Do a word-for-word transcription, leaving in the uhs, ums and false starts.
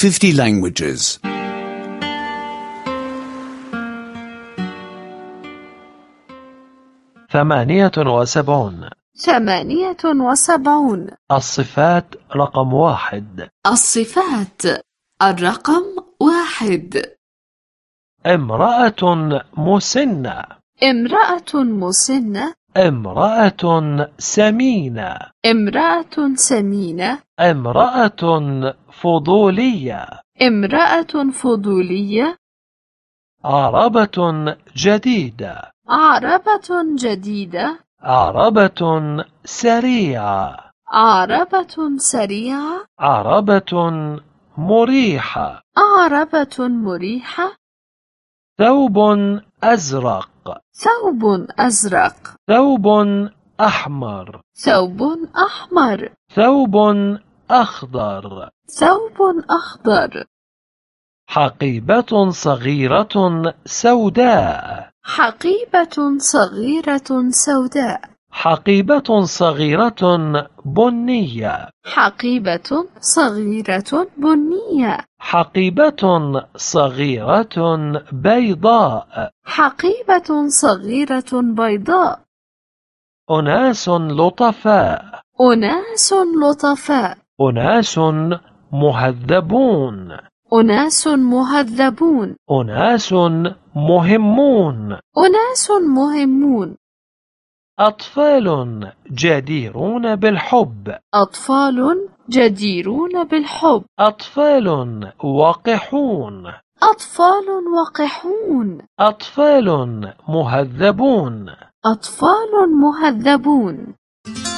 fifty languages. ثمانية وسبعون. ثمانية وسبعون. الصفات رقم واحد. الصفات الرقم واحد. امرأة مسنة. امرأة مسنة. امرأة سمينة. امرأة سمينة. امرأة فضولية. امرأة فضولية. عربة جديدة. عربة جديدة. عربة سريعة. عربة سريعة. عربة مريحة. عربة مريحة. ثوب أزرق. ثوب أزرق. ثوب أحمر. ثوب أحمر. ثوب أخضر. ثوب أخضر. حقيبة صغيرة سوداء. حقيبة صغيرة سوداء. حقيبة صغيرة بنية. حقيبة صغيرة بنية. حقيبة صغيرة بيضاء. حقيبة صغيرة بيضاء. أناس لطفاء. أناس لطفاء. أناس مهذبون. أناس مهذبون. أناس مهمون. أناس مهمون. أطفال جديرون بالحب. أطفال جديرون بالحب. أطفال وقحون. أطفال وقحون. أطفال مهذبون. أطفال مهذبون.